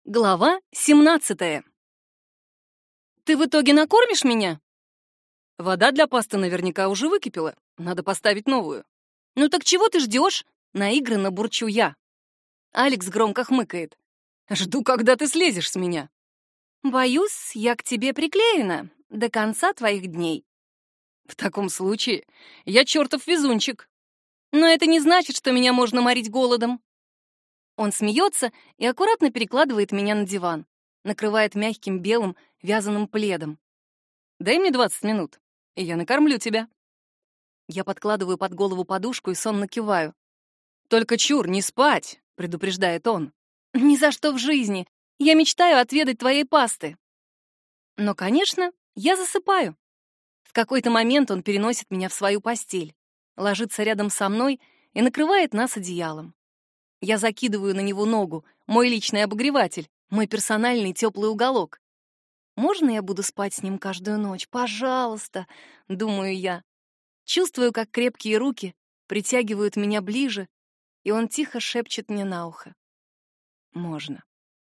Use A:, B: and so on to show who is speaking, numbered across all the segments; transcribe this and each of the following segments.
A: Глава 17. Ты в итоге накормишь меня? Вода для пасты наверняка уже выкипела. Надо поставить новую. Ну так чего ты ждешь? Наигранно бурчу я. Алекс громко хмыкает. Жду, когда ты слезешь с меня. Боюсь, я к тебе приклеена до конца твоих дней. В таком случае я чертов везунчик. Но это не значит, что меня можно морить голодом. Он смеется и аккуратно перекладывает меня на диван, накрывает мягким белым вязаным пледом. «Дай мне 20 минут, и я накормлю тебя». Я подкладываю под голову подушку и сонно киваю. «Только чур, не спать!» — предупреждает он. «Ни за что в жизни! Я мечтаю отведать твоей пасты!» Но, конечно, я засыпаю. В какой-то момент он переносит меня в свою постель, ложится рядом со мной и накрывает нас одеялом. Я закидываю на него ногу, мой личный обогреватель, мой персональный теплый уголок. Можно я буду спать с ним каждую ночь? Пожалуйста, думаю я. Чувствую, как крепкие руки притягивают меня ближе, и он тихо шепчет мне на ухо. Можно.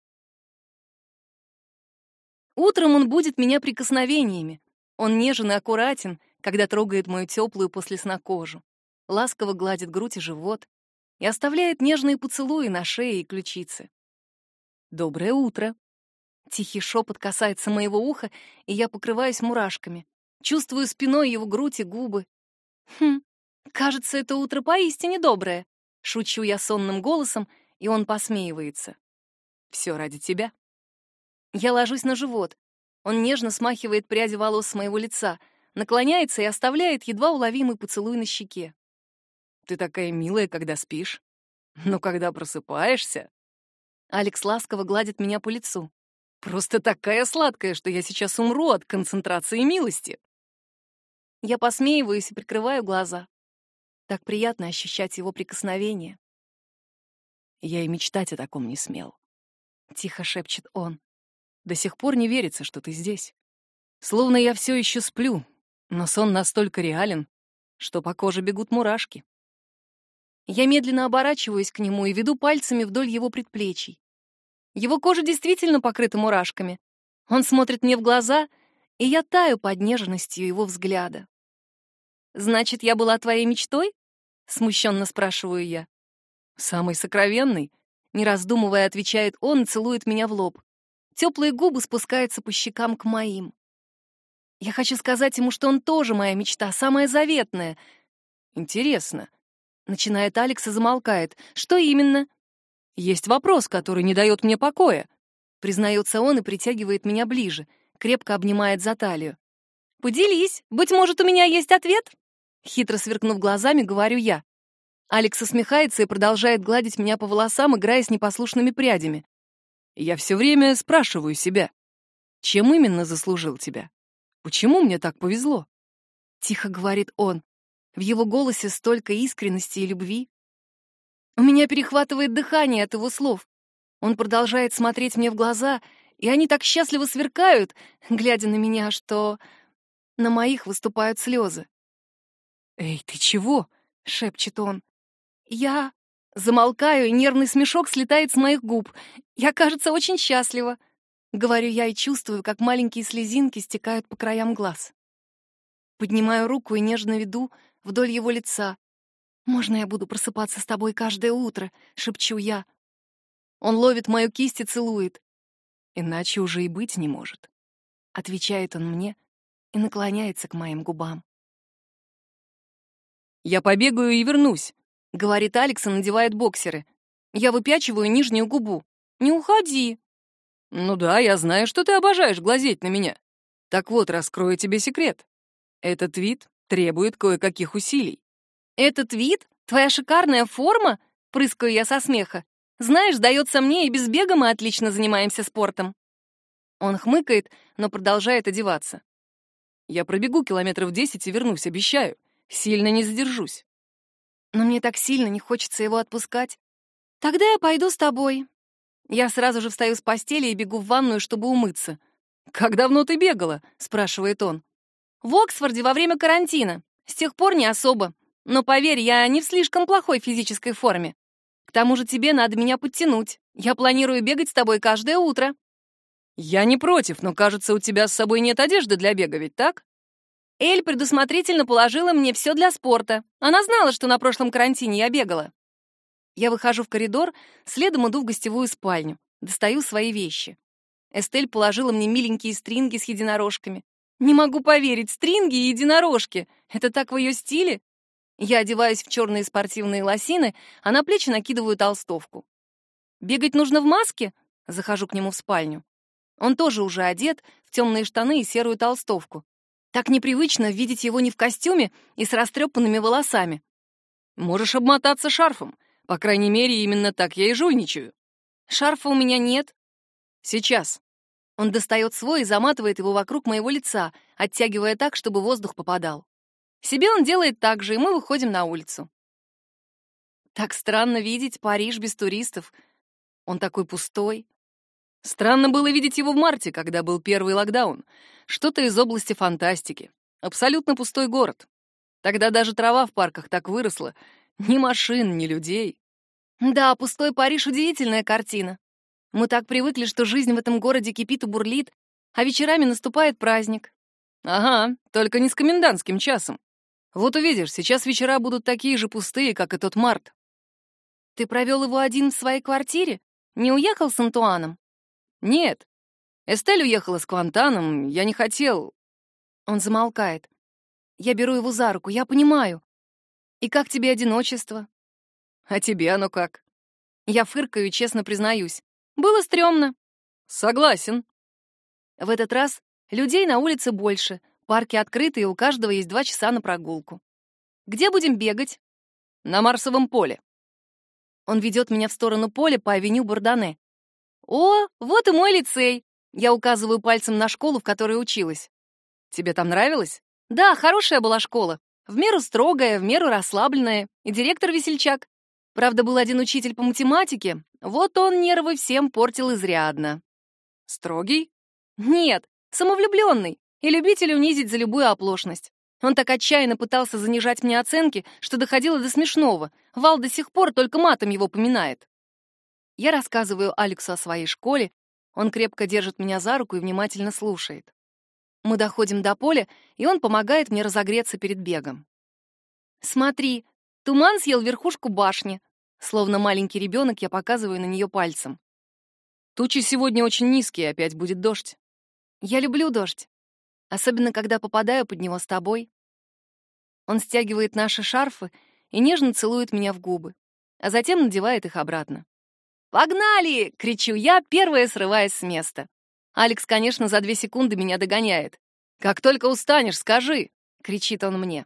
A: Утром он будит меня прикосновениями. Он нежен и аккуратен, когда трогает мою теплую после сна кожу. Ласково гладит грудь и живот и оставляет нежные поцелуи на шее и ключице. «Доброе утро!» Тихий шепот касается моего уха, и я покрываюсь мурашками. Чувствую спиной его грудь и губы. Кажется, это утро поистине доброе. Шучу я сонным голосом, и он посмеивается. Все ради тебя. Я ложусь на живот. Он нежно смахивает пряди волос с моего лица, наклоняется и оставляет едва уловимый поцелуй на щеке. Ты такая милая, когда спишь. Но когда просыпаешься... Алекс ласково гладит меня по лицу. Просто такая сладкая, что я сейчас умру от концентрации милости. Я посмеиваюсь и прикрываю глаза. Так приятно ощущать его прикосновение. Я и мечтать о таком не смел. Тихо шепчет он. До сих пор не верится, что ты здесь. Словно я все еще сплю, но сон настолько реален, что по коже бегут мурашки. Я медленно оборачиваюсь к нему и веду пальцами вдоль его предплечий. Его кожа действительно покрыта мурашками. Он смотрит мне в глаза, и я таю под нежностью его взгляда. «Значит, я была твоей мечтой?» — смущенно спрашиваю я. «Самый сокровенный», — не раздумывая, отвечает он и целует меня в лоб. Теплые губы спускаются по щекам к моим. Я хочу сказать ему, что он тоже моя мечта, самая заветная. «Интересно», — начинает Алекс и замолкает. «Что именно?» «Есть вопрос, который не дает мне покоя», — признается он и притягивает меня ближе, крепко обнимает за талию. «Поделись, быть может, у меня есть ответ?» Хитро сверкнув глазами, говорю я. Алекс усмехается и продолжает гладить меня по волосам, играя с непослушными прядями. «Я все время спрашиваю себя, чем именно заслужил тебя? Почему мне так повезло?» Тихо говорит он. В его голосе столько искренности и любви. У меня перехватывает дыхание от его слов. Он продолжает смотреть мне в глаза, и они так счастливо сверкают, глядя на меня, что на моих выступают слезы. «Эй, ты чего?» — шепчет он. «Я...» Замолкаю, и нервный смешок слетает с моих губ. «Я, кажется, очень счастлива», — говорю я и чувствую, как маленькие слезинки стекают по краям глаз. Поднимаю руку и нежно веду вдоль его лица. «Можно я буду просыпаться с тобой каждое утро?» — шепчу я. Он ловит мою кисть и целует. «Иначе уже и быть не может», — отвечает он мне и наклоняется к моим губам. «Я побегаю и вернусь», — говорит Алекс и надевает боксеры. Я выпячиваю нижнюю губу. «Не уходи». «Ну да, я знаю, что ты обожаешь глазеть на меня. Так вот, раскрою тебе секрет. Этот вид требует кое-каких усилий». «Этот вид? Твоя шикарная форма?» — прыскаю я со смеха. «Знаешь, сдается мне, и без бега мы отлично занимаемся спортом». Он хмыкает, но продолжает одеваться. «Я пробегу километров 10 и вернусь, обещаю. Сильно не задержусь». Но мне так сильно не хочется его отпускать. «Тогда я пойду с тобой». Я сразу же встаю с постели и бегу в ванную, чтобы умыться. «Как давно ты бегала?» — спрашивает он. «В Оксфорде во время карантина. С тех пор не особо. Но поверь, я не в слишком плохой физической форме. К тому же тебе надо меня подтянуть. Я планирую бегать с тобой каждое утро.
B: Я не против, но, кажется, у тебя с собой нет одежды для бега, ведь так?
A: Эль предусмотрительно положила мне все для спорта. Она знала, что на прошлом карантине я бегала. Я выхожу в коридор, следом иду в гостевую спальню. Достаю свои вещи. Эстель положила мне миленькие стринги с единорожками. Не могу поверить, стринги и единорожки. Это так в ее стиле. Я одеваюсь в черные спортивные лосины, а на плечи накидываю толстовку. «Бегать нужно в маске?» Захожу к нему в спальню. Он тоже уже одет, в темные штаны и серую толстовку. Так непривычно видеть его не в костюме и с растрепанными волосами.
B: Можешь обмотаться шарфом. По крайней мере, именно так я и жульничаю.
A: Шарфа у меня нет.
B: Сейчас.
A: Он достает свой и заматывает его вокруг моего лица, оттягивая так, чтобы воздух попадал. Себе он делает так же, и мы выходим на улицу. Так странно видеть Париж без туристов. Он такой пустой.
B: Странно было видеть его в марте, когда был первый локдаун. Что-то из области фантастики. Абсолютно пустой город. Тогда даже трава в парках так выросла. Ни машин, ни людей.
A: Да, пустой Париж — удивительная картина. Мы так привыкли, что жизнь в этом городе кипит и бурлит, а вечерами наступает праздник.
B: Ага, только не с комендантским часом. Вот увидишь, сейчас вечера будут такие же пустые, как и тот март.
A: Ты провел его один в своей квартире? Не уехал с Антуаном?
B: Нет. Эстель уехала с Квантаном, я не хотел.
A: Он замолкает. Я беру его за руку, я понимаю. И как тебе одиночество?
B: А тебе оно как?
A: Я фыркаю и честно признаюсь. Было стрёмно.
B: Согласен.
A: В этот раз людей на улице больше, парки открыты, и у каждого есть 2 часа на прогулку. Где будем бегать?
B: На Марсовом поле.
A: Он ведет меня в сторону поля по авеню Бурдане. О, вот и мой лицей. Я указываю пальцем на школу, в которой училась.
B: Тебе там нравилось?
A: Да, хорошая была школа. В меру строгая, в меру расслабленная. И директор весельчак. Правда, был один учитель по математике. Вот он нервы всем портил изрядно.
B: Строгий?
A: Нет, самовлюбленный и любитель унизить за любую оплошность. Он так отчаянно пытался занижать мне оценки, что доходило до смешного. Вал до сих пор только матом его поминает. Я рассказываю Алексу о своей школе. Он крепко держит меня за руку и внимательно слушает. Мы доходим до поля, и он помогает мне разогреться перед бегом. «Смотри, туман съел верхушку башни». Словно маленький ребенок, я показываю на нее пальцем.
B: Тучи сегодня очень низкие, опять будет дождь.
A: Я люблю дождь, особенно когда попадаю под него с тобой. Он стягивает наши шарфы и нежно целует меня в губы, а затем надевает их обратно. «Погнали!» — кричу я, первая срываясь с места. Алекс, конечно, за 2 секунды меня догоняет.
B: «Как только устанешь, скажи!»
A: — кричит он мне.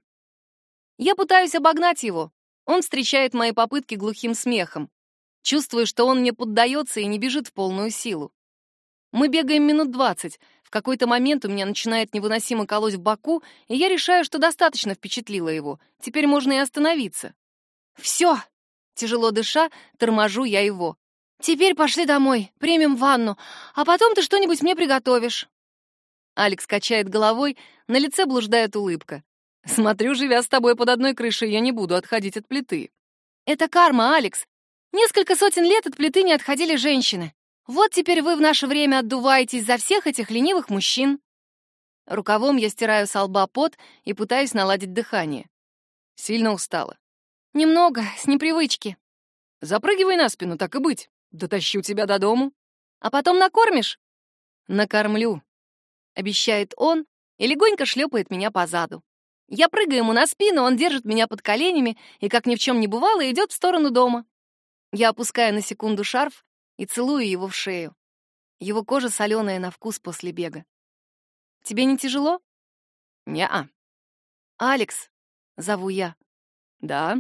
A: Я пытаюсь обогнать его. Он встречает мои попытки глухим смехом. Чувствую, что он мне поддается и не бежит в полную силу. Мы бегаем минут 20. В какой-то момент у меня начинает невыносимо колоть в боку, и я решаю, что достаточно впечатлила его. Теперь можно и остановиться. «Все!» — тяжело дыша, торможу я его. «Теперь пошли домой, примем ванну, а потом ты что-нибудь мне приготовишь». Алекс качает головой, на лице блуждает улыбка.
B: «Смотрю, живя с тобой под одной крышей, я не буду отходить от плиты».
A: «Это карма, Алекс. Несколько сотен лет от плиты не отходили женщины. Вот теперь вы в наше время отдуваетесь за всех этих ленивых мужчин». Рукавом я стираю со лба пот и пытаюсь наладить дыхание.
B: Сильно устала.
A: «Немного, с непривычки».
B: «Запрыгивай на спину, так и быть. Дотащу тебя до дому».
A: «А потом накормишь?»
B: «Накормлю»,
A: — обещает он и легонько шлепает меня по заду. Я прыгаю ему на спину, он держит меня под коленями и, как ни в чем не бывало, идет в сторону дома. Я опускаю на секунду шарф и целую его в шею. Его кожа соленая на вкус после бега. «Тебе не тяжело?»
B: «Не-а».
A: «Алекс», — зову я.
B: «Да».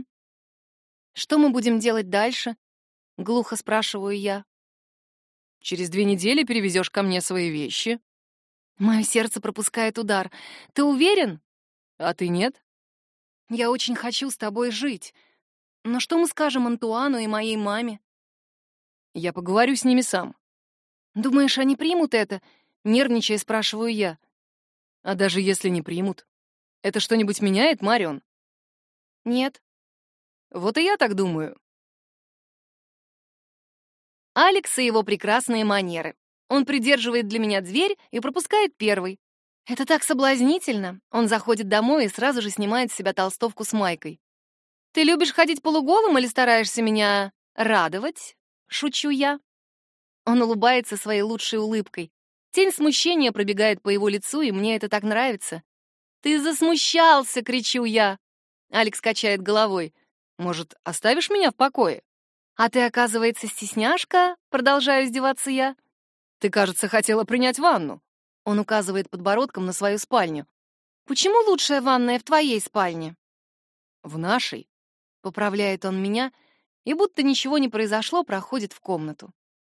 A: «Что мы будем делать дальше?» — глухо спрашиваю я.
B: «Через 2 недели перевезешь ко мне свои вещи».
A: Мое сердце пропускает удар. «Ты уверен?»
B: «А ты нет?»
A: «Я очень хочу с тобой жить. Но что мы скажем Антуану и моей маме?»
B: «Я поговорю с ними сам».
A: «Думаешь, они примут это?» — нервничая спрашиваю я.
B: «А даже если не примут, это что-нибудь меняет, Марион?»
A: «Нет».
B: «Вот и я так думаю.
A: Алекс и его прекрасные манеры. Он придерживает для меня дверь и пропускает первый. Это так соблазнительно. Он заходит домой и сразу же снимает с себя толстовку с майкой. «Ты любишь ходить полуголым или стараешься меня радовать?» — шучу я. Он улыбается своей лучшей улыбкой. Тень смущения пробегает по его лицу, и мне это так нравится. «Ты засмущался!» — кричу я. Алекс качает головой. «Может, оставишь меня в покое?» «А ты, оказывается, стесняшка?» — продолжаю издеваться я.
B: «Ты, кажется, хотела принять ванну».
A: Он указывает подбородком на свою спальню. «Почему лучшая ванная в твоей спальне?»
B: «В нашей».
A: Поправляет он меня, и будто ничего не произошло, проходит в комнату.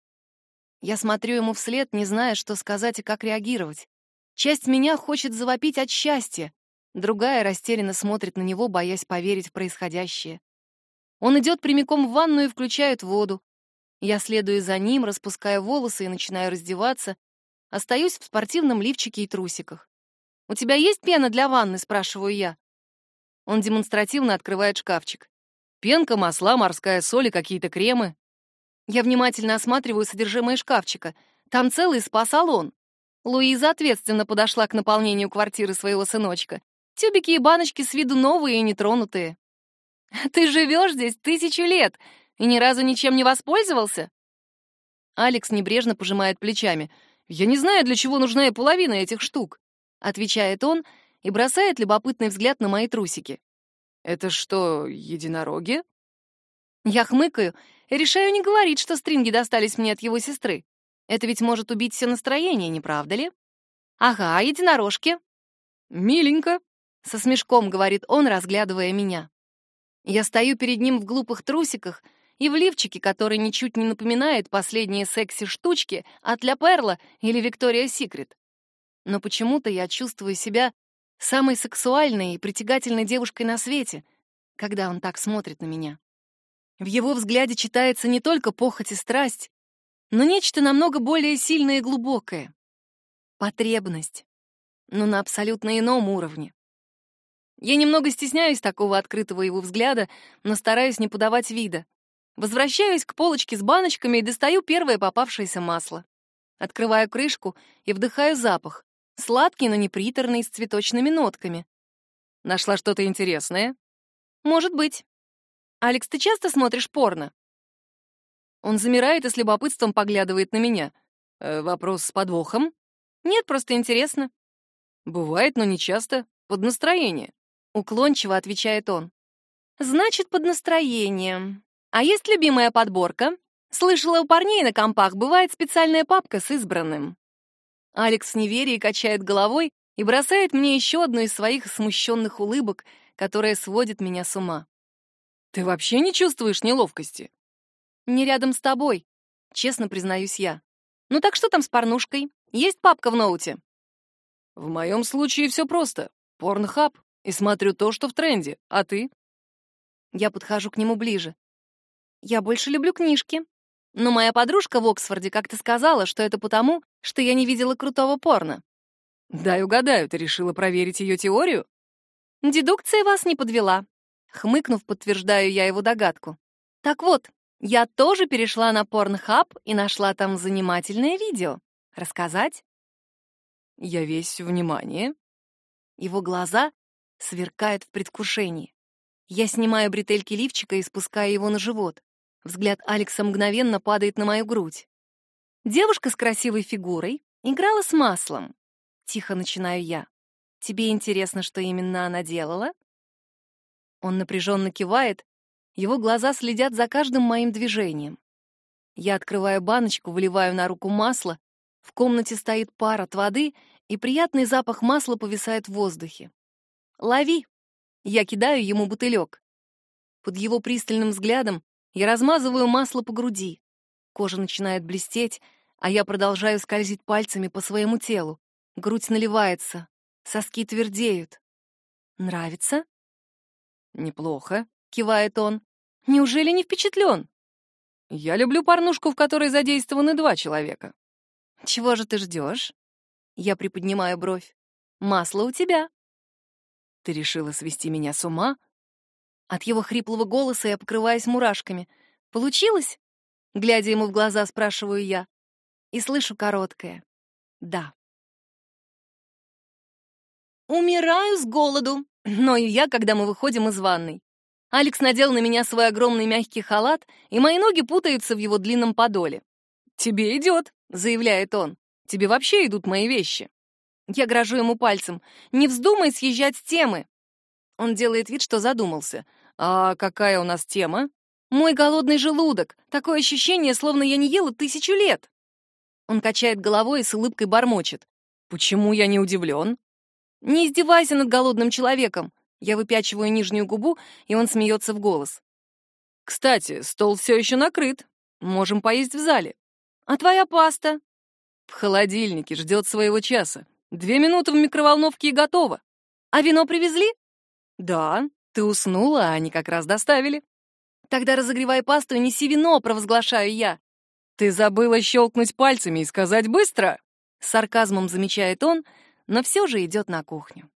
A: Я смотрю ему вслед, не зная, что сказать и как реагировать. Часть меня хочет завопить от счастья, другая растерянно смотрит на него, боясь поверить в происходящее. Он идет прямиком в ванную и включает воду. Я следую за ним, распуская волосы и начинаю раздеваться. Остаюсь в спортивном лифчике и трусиках. «У тебя есть пена для ванны?» — спрашиваю я. Он демонстративно открывает шкафчик.
B: Пенка, масла, морская соль и какие-то кремы.
A: Я внимательно осматриваю содержимое шкафчика. Там целый спа-салон. Луиза ответственно подошла к наполнению квартиры своего сыночка. Тюбики и баночки с виду новые и нетронутые. «Ты живешь здесь 1000 лет и ни разу ничем не воспользовался?»
B: Алекс небрежно пожимает плечами. «Я не знаю, для чего нужна и половина этих штук»,
A: — отвечает он и бросает любопытный взгляд на мои трусики.
B: «Это что, единороги?»
A: Я хмыкаю и решаю не говорить, что стринги достались мне от его сестры. Это ведь может убить все настроение, не правда ли? «Ага, единорожки».
B: «Миленько»,
A: — со смешком говорит он, разглядывая меня. Я стою перед ним в глупых трусиках и в лифчике, который ничуть не напоминает последние секси-штучки от Ля Перла или Виктория Секрет. Но почему-то я чувствую себя самой сексуальной и притягательной девушкой на свете, когда он так смотрит на меня. В его взгляде читается не только похоть и страсть, но нечто намного более сильное и глубокое — потребность, но на абсолютно ином уровне. Я немного стесняюсь такого открытого его взгляда, но стараюсь не подавать вида. Возвращаюсь к полочке с баночками и достаю первое попавшееся масло. Открываю крышку и вдыхаю запах. Сладкий, но не приторный, с цветочными нотками.
B: «Нашла что-то интересное?»
A: Может быть. Алекс, ты часто смотришь порно?
B: Он замирает и с любопытством поглядывает на меня. Вопрос с подвохом?
A: Нет, просто интересно.
B: Бывает, но не часто. Под настроение.
A: Уклончиво отвечает он. Значит, под настроением. А есть любимая подборка? Слышала, у парней на компах бывает специальная папка с избранным. Алекс в неверии качает головой и бросает мне еще одну из своих смущенных улыбок, которая сводит меня с ума.
B: Ты вообще не чувствуешь неловкости?
A: Не рядом с тобой, честно признаюсь я. Ну так что там с порнушкой? Есть папка в ноуте?
B: В моем случае все просто. Порнхаб. И смотрю то, что в тренде. А ты?
A: Я подхожу к нему ближе. Я больше люблю книжки. Но моя подружка в Оксфорде как-то сказала, что это потому, что я не видела крутого порно.
B: Дай угадаю, ты решила проверить ее теорию?
A: Дедукция вас не подвела. Хмыкнув, подтверждаю я его догадку. Так вот, я тоже перешла на Pornhub и нашла там занимательное видео. Рассказать?
B: Я весь внимание.
A: Его глаза сверкают в предвкушении. Я снимаю бретельки лифчика и спускаю его на живот. Взгляд Алекса мгновенно падает на мою грудь. Девушка с красивой фигурой играла с маслом. Тихо начинаю я. Тебе интересно, что именно она делала? Он напряженно кивает, его глаза следят за каждым моим движением. Я открываю баночку, выливаю на руку масло, в комнате стоит пар от воды, и приятный запах масла повисает в воздухе. «Лови!» Я кидаю ему бутылек. Под его пристальным взглядом я размазываю масло по груди. Кожа начинает блестеть, а я продолжаю скользить пальцами по своему телу. Грудь наливается, соски твердеют. «Нравится?»
B: «Неплохо»,
A: — кивает он. «Неужели не впечатлен?»
B: «Я люблю порнушку, в которой задействованы 2 человека».
A: «Чего же ты ждешь?» Я приподнимаю бровь. «Масло у тебя».
B: «Ты решила свести меня с ума?»
A: От его хриплого голоса я покрываюсь мурашками. «Получилось?» Глядя ему в глаза, спрашиваю я. И слышу короткое «да». Умираю с голоду, ною я, когда мы выходим из ванной. Алекс надел на меня свой огромный мягкий халат, и мои ноги путаются в его длинном подоле. «Тебе идет», — заявляет он. «Тебе вообще идут мои вещи». Я грожу ему пальцем. «Не вздумай съезжать с темы». Он делает вид, что задумался. «А какая у нас тема?» «Мой голодный желудок. Такое ощущение, словно я не ела 1000 лет». Он качает головой и с улыбкой бормочет. «Почему я не удивлен?» «Не издевайся над голодным человеком». Я выпячиваю нижнюю губу, и он смеется в голос. «Кстати, стол все еще накрыт. Можем поесть в зале. А твоя паста?» «В холодильнике, ждет своего часа. 2 минуты в микроволновке и готово». «А вино привезли?» «Да, ты уснула, а они как раз доставили». «Тогда разогревай пасту и неси вино», — провозглашаю я. «Ты забыла щелкнуть пальцами и сказать быстро?» С сарказмом замечает он, но все же идет на кухню.